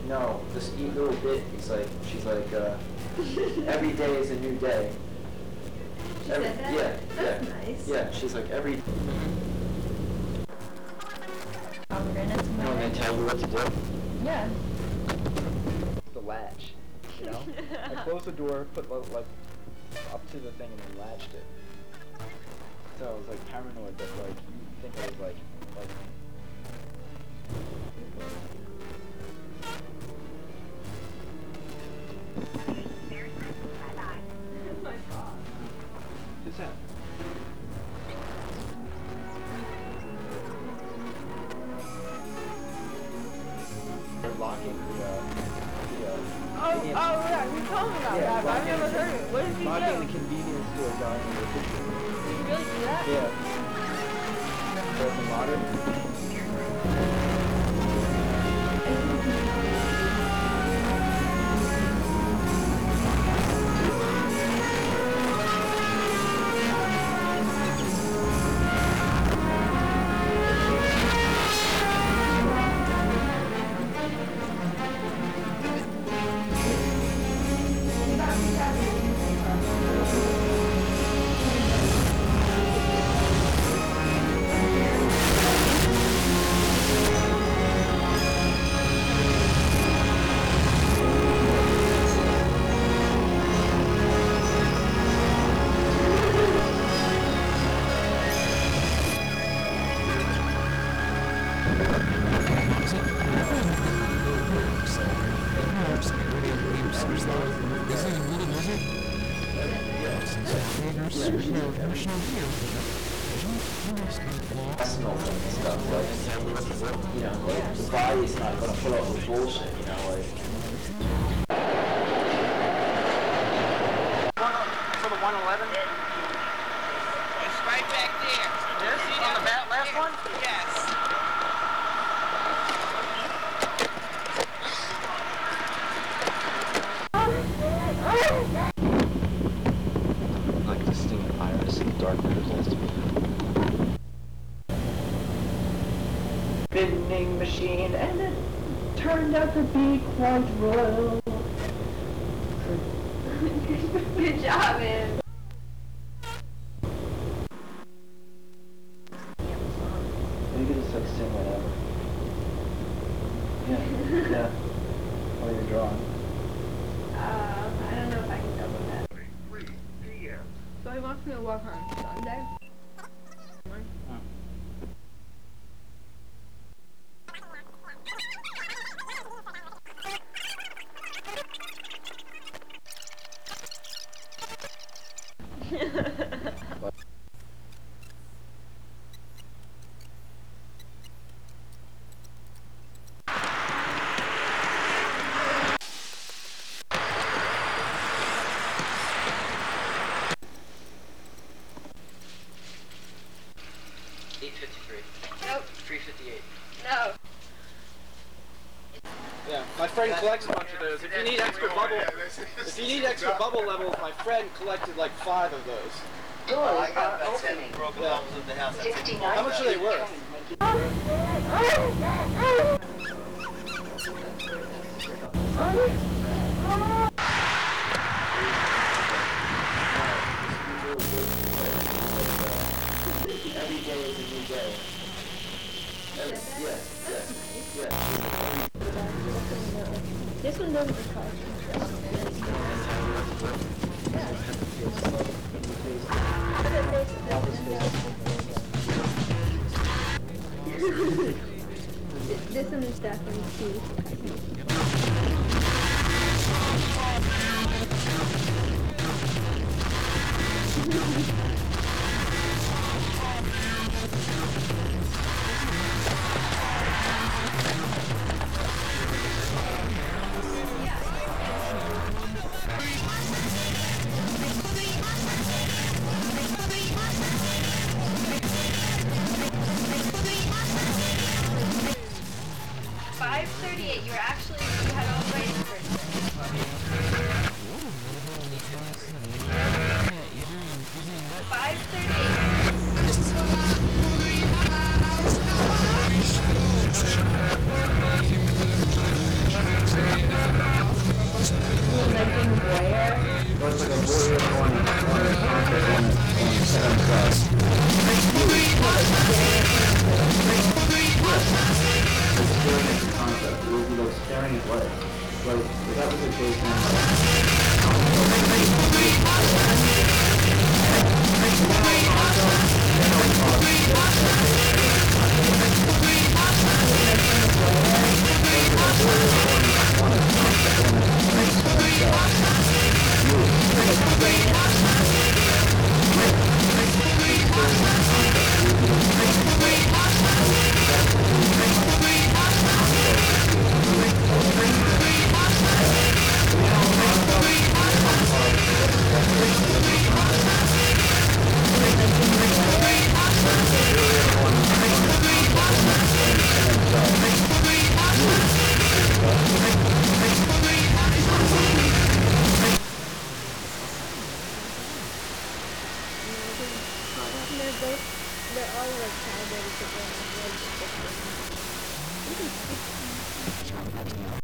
No, this little bit, it's like, she's like, every day is a new day. She said that? Yeah, That's yeah. nice. Yeah, she's like every... No, and they tell you what to do? Yeah. The latch, you know? I closed the door, put like up to the thing and then latched it. So I was like paranoid that like you think I was like Oh my god. Who's that? They're locking Oh, yeah, you told me about that, but I've never heard it. What did you locking the do? convenience store guy in the kitchen. Did you really do that? Yeah. Open water. Personal and stuff, like, you know, like, the body's not gonna put up with bullshit, you know, like... For the 111? It's right back there. This? On the last one? Yes. Like the stinging iris in the dark results to me. Vending machine, and it turned out to be quite royal. Good job, man. You could just like sing whatever. Yeah, yeah. While you're drawing. I don't know if I can go with that. So he wants me to work on Sunday. Nope. 358. No. Yeah, my friend collects a bunch of those. If you need extra bubble levels, my friend collected like 5 of those. Doors are opening. Yeah. How much are they worth? Every day is a new day. This one doesn't require This one is definitely key. You were actually, you had all the right information. 5:38. sharing what? Like, if that was the case, then They're all like calibrated to go in